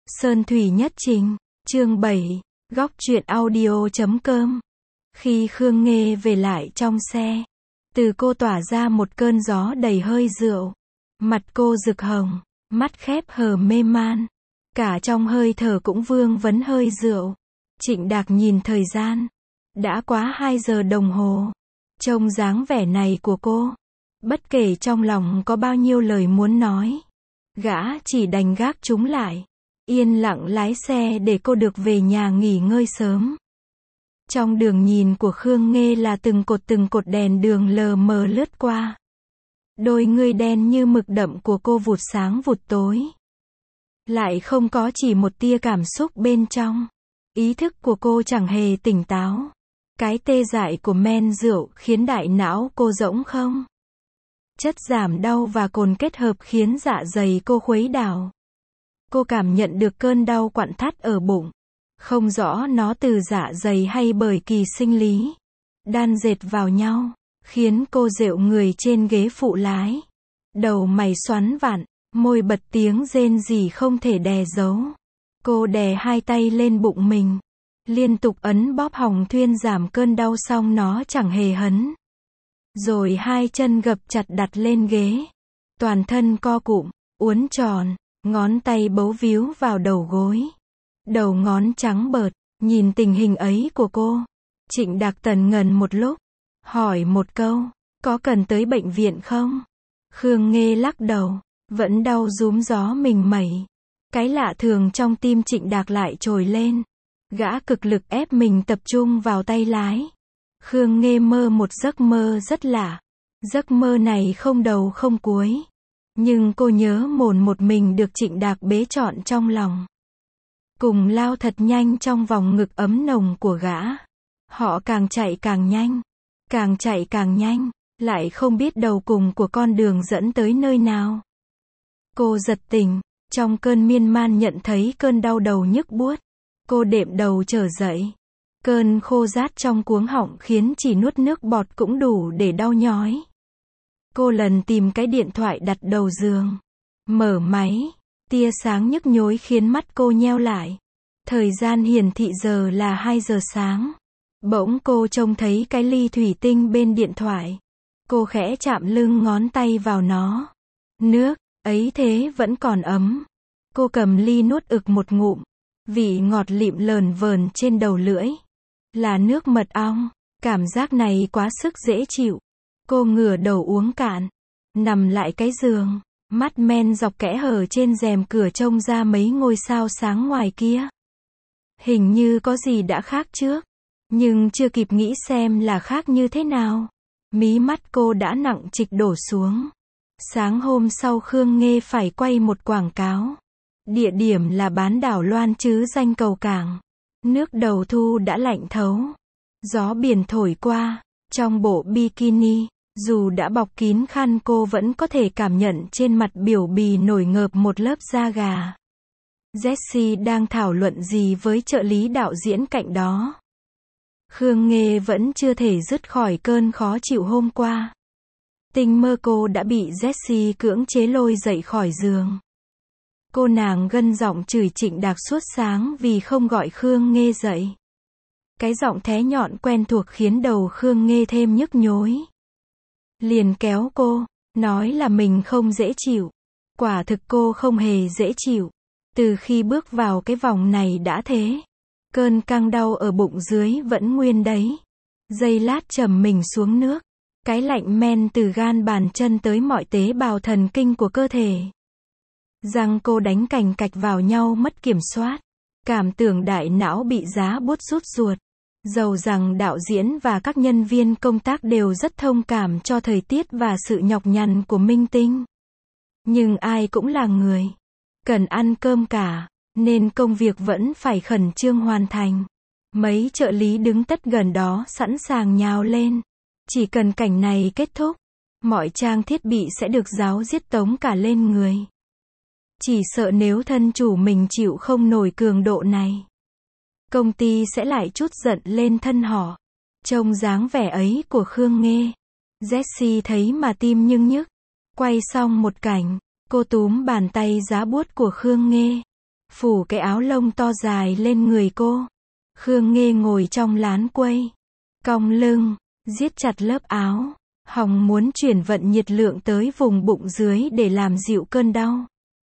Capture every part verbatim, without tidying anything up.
Sơn Thủy Nhất Trình, chương bảy, góc truyện audio chấm com. Khi Khương Nghê về lại trong xe, từ cô tỏa ra một cơn gió đầy hơi rượu. Mặt cô rực hồng, mắt khép hờ mê man. Cả trong hơi thở cũng vương vấn hơi rượu. Trịnh Đạc nhìn thời gian. Đã quá hai giờ đồng hồ. Trông dáng vẻ này của cô, bất kể trong lòng có bao nhiêu lời muốn nói, gã chỉ đành gác chúng lại. Yên lặng lái xe để cô được về nhà nghỉ ngơi sớm. Trong đường nhìn của Khương Nghê là từng cột từng cột đèn đường lờ mờ lướt qua. Đôi ngươi đen như mực đậm của cô vụt sáng vụt tối. Lại không có chỉ một tia cảm xúc bên trong. Ý thức của cô chẳng hề tỉnh táo. Cái tê dại của men rượu khiến đại não cô rỗng không. Chất giảm đau và cồn kết hợp khiến dạ dày cô khuấy đảo. Cô cảm nhận được cơn đau quặn thắt ở bụng. Không rõ nó từ dạ dày hay bởi kỳ sinh lý. Đan dệt vào nhau, khiến cô dệu người trên ghế phụ lái. Đầu mày xoắn vặn, môi bật tiếng rên rỉ không thể đè giấu. Cô đè hai tay lên bụng mình. Liên tục ấn bóp hồng thuyên giảm cơn đau xong nó chẳng hề hấn. Rồi hai chân gập chặt đặt lên ghế. Toàn thân co cụm, uốn tròn. Ngón tay bấu víu vào đầu gối. Đầu ngón trắng bợt, nhìn tình hình ấy của cô. Trịnh Đạc tần ngần một lúc. Hỏi một câu, có cần tới bệnh viện không? Khương Nghê lắc đầu, vẫn đau rúm gió mình mẩy. Cái lạ thường trong tim Trịnh Đạc lại trồi lên. Gã cực lực ép mình tập trung vào tay lái. Khương Nghê mơ một giấc mơ rất lạ. Giấc mơ này không đầu không cuối. Nhưng cô nhớ mồn một mình được Trịnh Đạc bế trọn trong lòng. Cùng lao thật nhanh trong vòng ngực ấm nồng của gã. Họ càng chạy càng nhanh. Càng chạy càng nhanh. Lại không biết đầu cùng của con đường dẫn tới nơi nào. Cô giật tỉnh. Trong cơn miên man nhận thấy cơn đau đầu nhức buốt. Cô đệm đầu trở dậy. Cơn khô rát trong cuống họng khiến chỉ nuốt nước bọt cũng đủ để đau nhói. Cô lần tìm cái điện thoại đặt đầu giường. Mở máy. Tia sáng nhức nhối khiến mắt cô nheo lại. Thời gian hiển thị giờ là hai giờ sáng. Bỗng cô trông thấy cái ly thủy tinh bên điện thoại. Cô khẽ chạm lưng ngón tay vào nó. Nước, ấy thế vẫn còn ấm. Cô cầm ly nuốt ực một ngụm. Vị ngọt lịm lờn vờn trên đầu lưỡi. Là nước mật ong. Cảm giác này quá sức dễ chịu. Cô ngửa đầu uống cạn. Nằm lại cái giường. Mắt men dọc kẽ hở trên rèm cửa trông ra mấy ngôi sao sáng ngoài kia. Hình như có gì đã khác trước. Nhưng chưa kịp nghĩ xem là khác như thế nào. Mí mắt cô đã nặng trịch đổ xuống. Sáng hôm sau Khương Nghê phải quay một quảng cáo. Địa điểm là bán đảo Loan chứ danh cầu cảng. Nước đầu thu đã lạnh thấu. Gió biển thổi qua. Trong bộ bikini, dù đã bọc kín khăn cô vẫn có thể cảm nhận trên mặt biểu bì nổi ngợp một lớp da gà. Jessie đang thảo luận gì với trợ lý đạo diễn cạnh đó. Khương Nghê vẫn chưa thể dứt khỏi cơn khó chịu hôm qua. Tinh mơ cô đã bị Jessie cưỡng chế lôi dậy khỏi giường. Cô nàng gân giọng chửi Trịnh Đạc suốt sáng vì không gọi Khương Nghê dậy. Cái giọng thé nhọn quen thuộc khiến đầu Khương Nghê thêm nhức nhối. Liền kéo cô, nói là mình không dễ chịu. Quả thực cô không hề dễ chịu. Từ khi bước vào cái vòng này đã thế. Cơn căng đau ở bụng dưới vẫn nguyên đấy. Giây lát trầm mình xuống nước. Cái lạnh men từ gan bàn chân tới mọi tế bào thần kinh của cơ thể. Răng cô đánh cành cạch vào nhau mất kiểm soát. Cảm tưởng đại não bị giá bút rút ruột. Dầu rằng đạo diễn và các nhân viên công tác đều rất thông cảm cho thời tiết và sự nhọc nhằn của minh tinh. Nhưng ai cũng là người. Cần ăn cơm cả. Nên công việc vẫn phải khẩn trương hoàn thành. Mấy trợ lý đứng tất gần đó sẵn sàng nhào lên. Chỉ cần cảnh này kết thúc. Mọi trang thiết bị sẽ được giáo giết tống cả lên người. Chỉ sợ nếu thân chủ mình chịu không nổi cường độ này. Công ty sẽ lại chút giận lên thân họ. Trông dáng vẻ ấy của Khương Nghê. Jessie thấy mà tim nhưng nhức. Quay xong một cảnh, cô túm bàn tay giá buốt của Khương Nghê. phủ cái áo lông to dài lên người cô. Khương Nghê ngồi trong lán quây, cong lưng, siết chặt lớp áo, hòng muốn chuyển vận nhiệt lượng tới vùng bụng dưới để làm dịu cơn đau.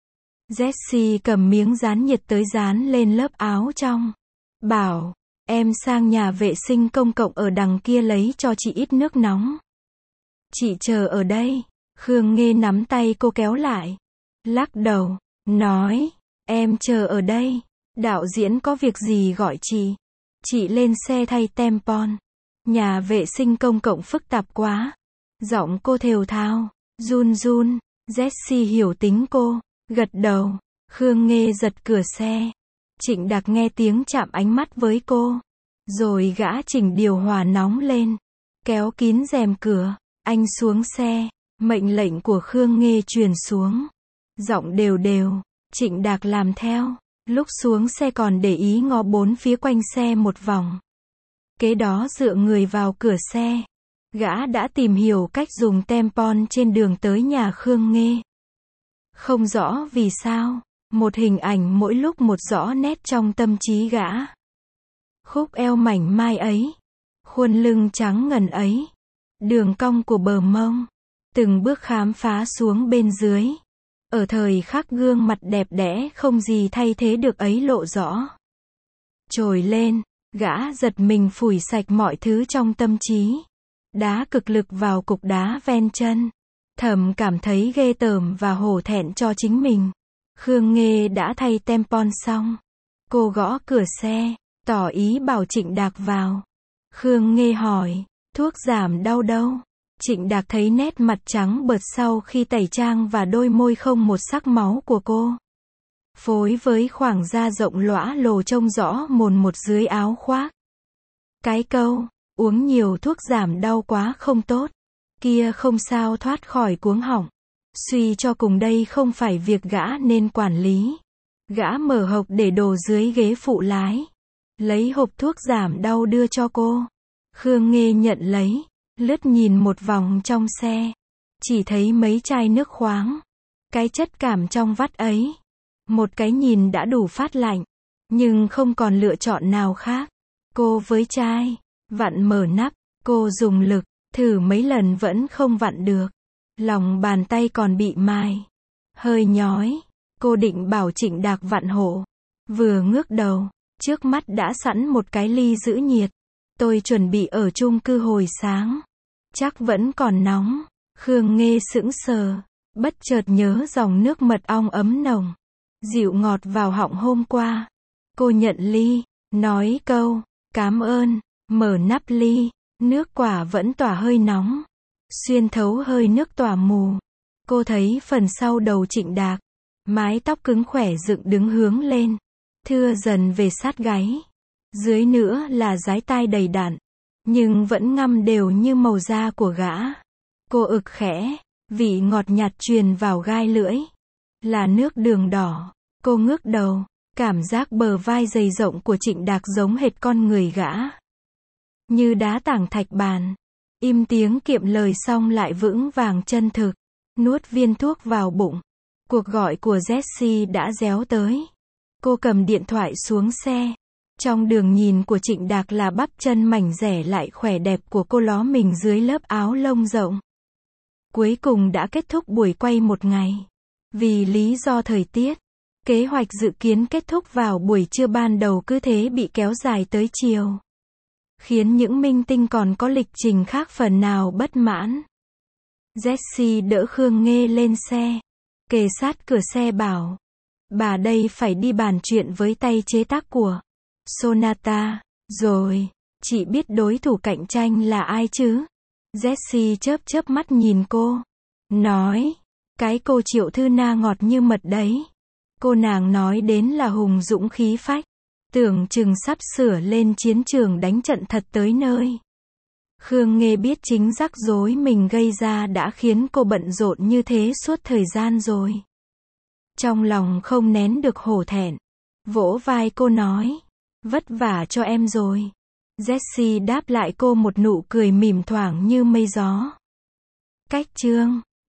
Jessie cầm miếng dán nhiệt tới dán lên lớp áo trong. Bảo, em sang nhà vệ sinh công cộng ở đằng kia lấy cho chị ít nước nóng. Chị chờ ở đây. Khương Nghê nắm tay cô kéo lại. Lắc đầu, nói, em chờ ở đây. Đạo diễn có việc gì gọi chị. Chị lên xe thay tampon. Nhà vệ sinh công cộng phức tạp quá. Giọng cô thều thào, run run. Jessie hiểu tính cô, gật đầu. Khương Nghê giật cửa xe. Trịnh Đạc nghe tiếng chạm ánh mắt với cô. Rồi gã chỉnh điều hòa nóng lên. Kéo kín rèm cửa. Anh xuống xe. Mệnh lệnh của Khương Nghê truyền xuống. Giọng đều đều. Trịnh Đạc làm theo. Lúc xuống xe còn để ý ngó bốn phía quanh xe một vòng. Kế đó dựa người vào cửa xe. Gã đã tìm hiểu cách dùng tampon trên đường tới nhà Khương Nghê. Không rõ vì sao, một hình ảnh mỗi lúc một rõ nét trong tâm trí gã. Khúc eo mảnh mai ấy, khuôn lưng trắng ngần ấy, đường cong của bờ mông, từng bước khám phá xuống bên dưới. Ở thời khắc gương mặt đẹp đẽ không gì thay thế được ấy lộ rõ. Trồi lên, gã giật mình phủi sạch mọi thứ trong tâm trí. Đá cực lực vào cục đá ven chân. Thầm cảm thấy ghê tởm và hổ thẹn cho chính mình. Khương Nghê đã thay tampon xong. Cô gõ cửa xe, tỏ ý bảo Trịnh Đạc vào. Khương Nghê hỏi, thuốc giảm đau đâu? Trịnh Đạc thấy nét mặt trắng bợt sau khi tẩy trang và đôi môi không một sắc máu của cô. Phối với khoảng da rộng lõa lồ trông rõ mồn một dưới áo khoác. Cái câu, uống nhiều thuốc giảm đau quá không tốt. Kia không sao thoát khỏi cuống họng. Suy cho cùng đây không phải việc gã nên quản lý. Gã mở hộp để đồ dưới ghế phụ lái. Lấy hộp thuốc giảm đau đưa cho cô. Khương Nghê nhận lấy. Lướt nhìn một vòng trong xe. Chỉ thấy mấy chai nước khoáng. Cái chất cảm trong vắt ấy. Một cái nhìn đã đủ phát lạnh. Nhưng không còn lựa chọn nào khác. Cô với chai. Vặn mở nắp. Cô dùng lực. Thử mấy lần vẫn không vặn được. Lòng bàn tay còn bị mài. Hơi nhói. Cô định bảo Trịnh Đạc vặn hộ. Vừa ngước đầu. Trước mắt đã sẵn một cái ly giữ nhiệt. Tôi chuẩn bị ở chung cư hồi sáng. Chắc vẫn còn nóng. Khương Nghê sững sờ. Bất chợt nhớ dòng nước mật ong ấm nồng. Dịu ngọt vào họng hôm qua. Cô nhận ly. Nói câu, cảm ơn. Mở nắp ly. Nước quả vẫn tỏa hơi nóng. Xuyên thấu hơi nước tỏa mù. Cô thấy phần sau đầu Trịnh Đạc. Mái tóc cứng khỏe dựng đứng hướng lên. Thưa dần về sát gáy. Dưới nữa là dái tai đầy đặn. Nhưng vẫn ngăm đều như màu da của gã. Cô ực khẽ. Vị ngọt nhạt truyền vào gai lưỡi. Là nước đường đỏ. Cô ngước đầu. Cảm giác bờ vai dày rộng của Trịnh Đạc giống hệt con người gã. Như đá tảng thạch bàn. Im tiếng kiệm lời xong lại vững vàng chân thực. Nuốt viên thuốc vào bụng. Cuộc gọi của Jessie đã réo tới. Cô cầm điện thoại xuống xe. Trong đường nhìn của Trịnh Đạc là bắp chân mảnh dẻ lại khỏe đẹp của cô ló mình dưới lớp áo lông rộng. Cuối cùng đã kết thúc buổi quay một ngày. Vì lý do thời tiết, kế hoạch dự kiến kết thúc vào buổi trưa ban đầu cứ thế bị kéo dài tới chiều. Khiến những minh tinh còn có lịch trình khác phần nào bất mãn. Jessie đỡ Khương Nghê lên xe. Kề sát cửa xe bảo. Bà đây phải đi bàn chuyện với tay chế tác của Sonata. Rồi, chị biết đối thủ cạnh tranh là ai chứ? Jessie chớp chớp mắt nhìn cô. Nói. Cái cô Triệu Thư Na ngọt như mật đấy. Cô nàng nói đến là hùng dũng khí phách. Tưởng chừng sắp sửa lên chiến trường đánh trận thật tới nơi. Khương Nghê biết chính rắc rối mình gây ra đã khiến cô bận rộn như thế suốt thời gian rồi. Trong lòng không nén được hổ thẹn. Vỗ vai cô nói. Vất vả cho em rồi. Jessie đáp lại cô một nụ cười mỉm thoảng như mây gió. Cách chương